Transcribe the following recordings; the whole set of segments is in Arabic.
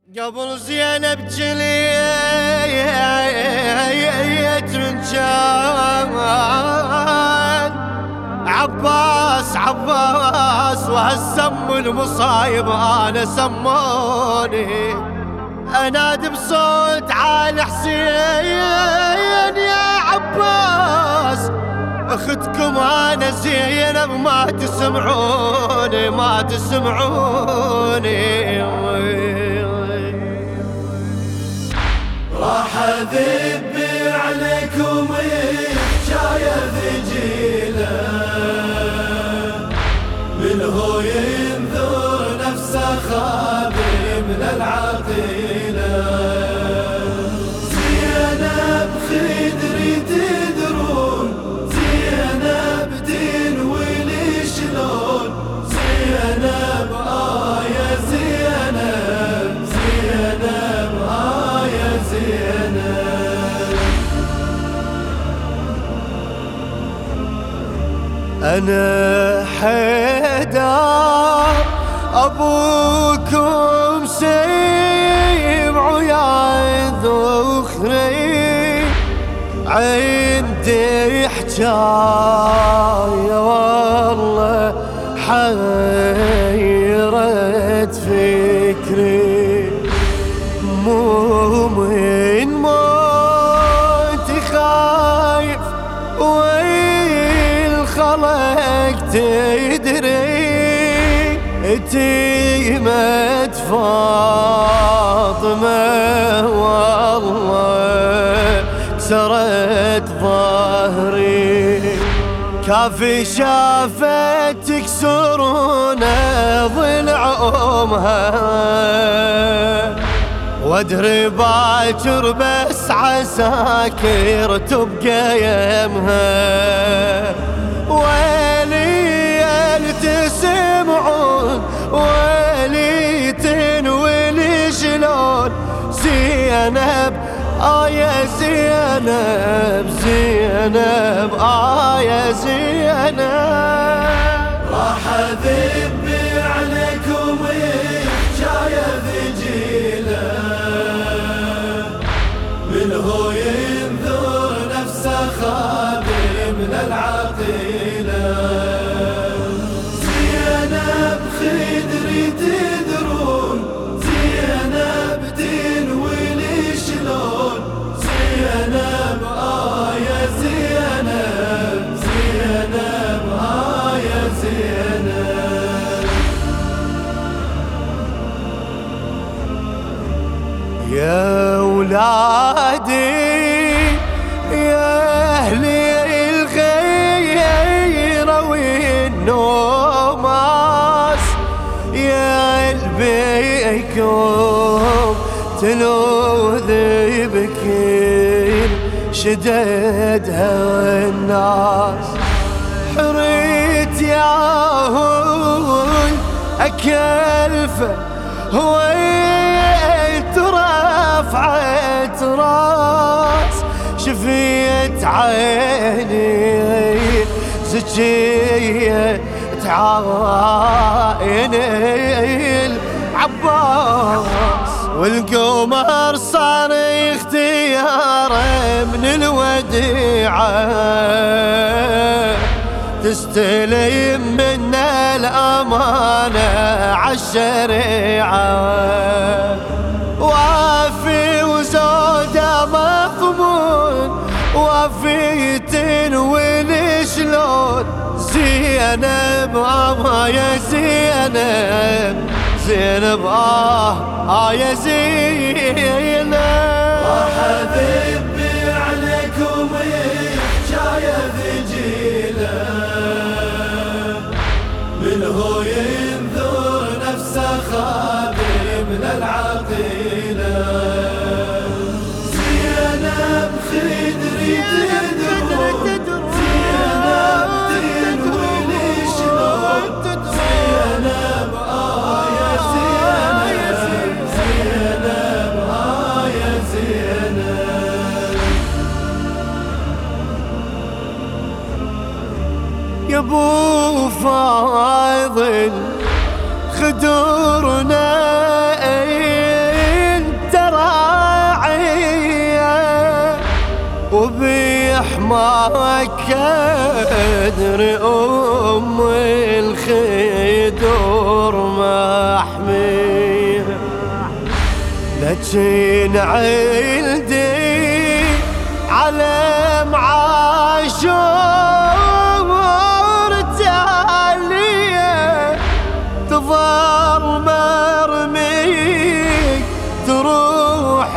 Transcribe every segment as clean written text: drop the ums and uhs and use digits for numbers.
قبل زينب جليت من جان عباس وهالسم المصايب انا سموني انادي بصوت عالي حسين يا عباس اختكم انا زينب ما تسمعوني راح اذب عليكم حكايه ثقيله من هو ينذر نفسه خابر من العقيله زينب خدري تدرون زينب تنولي شلون زينب يا زينب زينب يا زينب أنا حيدر أبوكم سمعوا يا ذخري عندي حجاية والله حيرت فكري مو من موت خايف والخلق تدري تيمة فاطمة والله كسرت ظهري كافي شافت تكسرون ضلع أمها وادري باكر بس عساكر تبقى يمها ويلي تسمعون ويلي تنولي شلون زينب يا زينب زينب يا زينب راح اذب عليكم حكايه ثقيله من هو ينذر نفسه خابر من العقيله زينب خدري تدرون زينب تنولي شلون زينب يا زينب زينب يا زينب يا ولادي يا أهلي الغيرة والنوماس يا قلبيكم تلوذ بكل شددها الناس حريت ياهل أكلفه هو رفعت راس شفيت عيني زكية تعاين العباس والقمر صار اختيار من الوديعة تستلم من الأمانة عالشريعة وافي وزوده مضمون وافي تنولي شلون زينب يا زينب زينب يا زينب راح اذب عليكم حكايه ثقيله من هو ينذر نفسه خابر من العقيله زينب خدري تدرون زينب تنولي شلون زينب يا زينب زينب يا زينب يا ابو فاضل خدورنا حماك كدر أم الخدور محمي، لكن عيلتي علم عاشور تالية، تظل مرمي تروح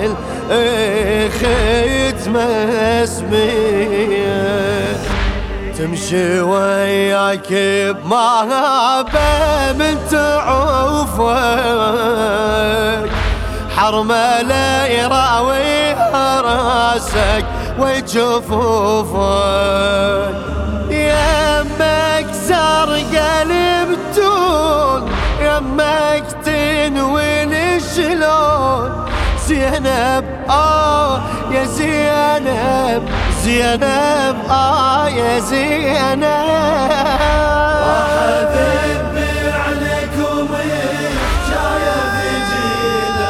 الختمة اسمية، تمشي وياك بمهابة من تعوفك، حرملة يراويها راسك وجفوفك، يمك زرقا المتون يمك تنوين شلون زينب يا زينب، زينب يا زينب، راح اذبي عليكم حجايه ثقيله،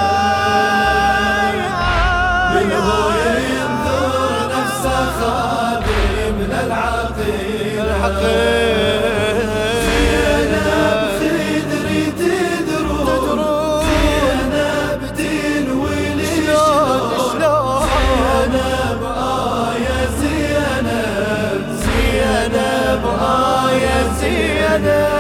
من هو ينظر نفسه خادم للعقيله، زينب خدري تدرون، زينب تنوي شلون، زينب يا زينب، زينب يا زينب.